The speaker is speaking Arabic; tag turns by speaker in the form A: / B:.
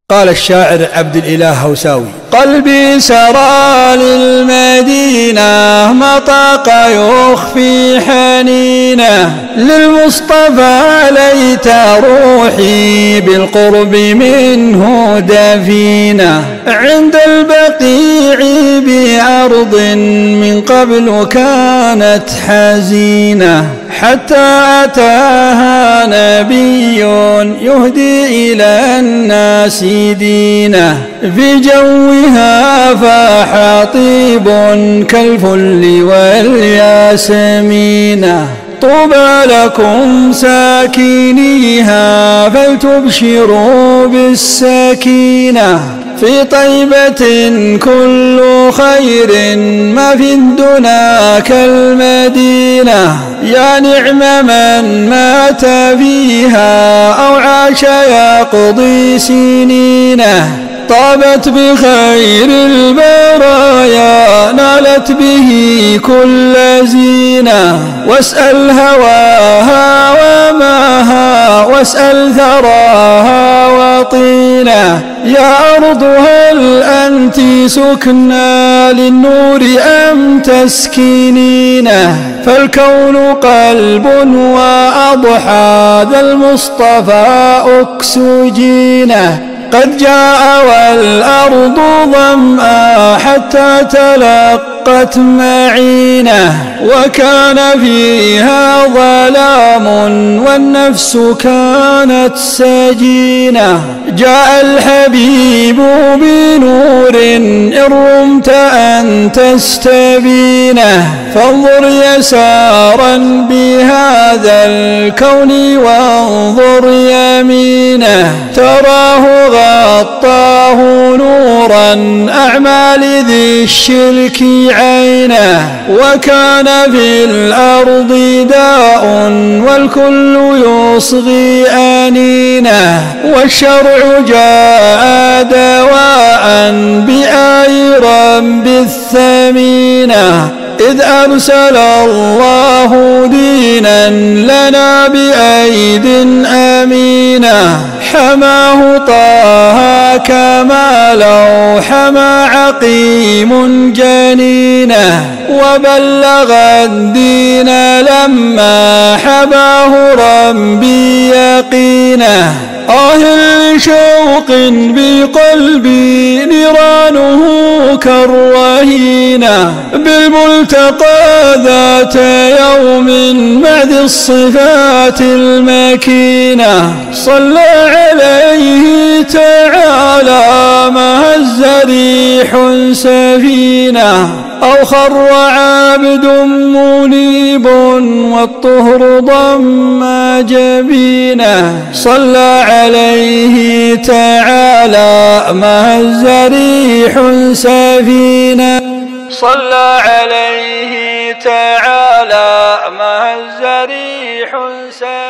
A: قال الشاعر عبد الإله هوساوي:
B: قلبي سرى للمدينة ما طاق يخفي حنينه للمصطفى ليت روحي بالقرب منه دفينه عند البقيع بأرض من قبل كانت حزينة حتى أتاها نبي يهدي إلى الناس دينه في جوها فاح طيب كالفل والياسمين طوبى لكم ساكنيها فلتبشروا بالسكينة في طيبة كل خير ما في الدنا كالمدينة يا نعم من مات فيها أو عاش يقضي سنينه طابت بخير البرايا نالت به كل زينة واسأل هواها وماها واسأل ثراها وطينه يا أرض هل أنت سكنى للنور أم تسكنينه فالكون قلب وأضحى ذا المصطفى أكسجينه قد جاء والأرض ظمأ حتى تلقت معينه وكان فيها ظلام والنفس كانت سجينة جاء الحبيب بنور إن رمت أن تستبينه فانظر يسارا بهذا الكون وانظر يمينه تراه غطاه نورا أعمى لذي الشرك عينه وكان في الأرض داء والكل يصغي أنينه والشرع جاء دواء بآيرا بالثمينة إذ أرسل الله دينا لنا بأيد أمينة حماه طه كما لو حمى عقيم جنينه وبلغ الدين لما حباه ربي يقينه لشوق بقلبي نيرانه كالرهينة بالملتقى ذات يوم مع ذي الصفات المكينة صلى عليه تعالى ما هز ريح سفينة أو خر عابد منيب والطهر ضم جبينه صلى عليه تعالى ما هز ريح سفينة صلى عليه تعالى ما هز ريح سفينة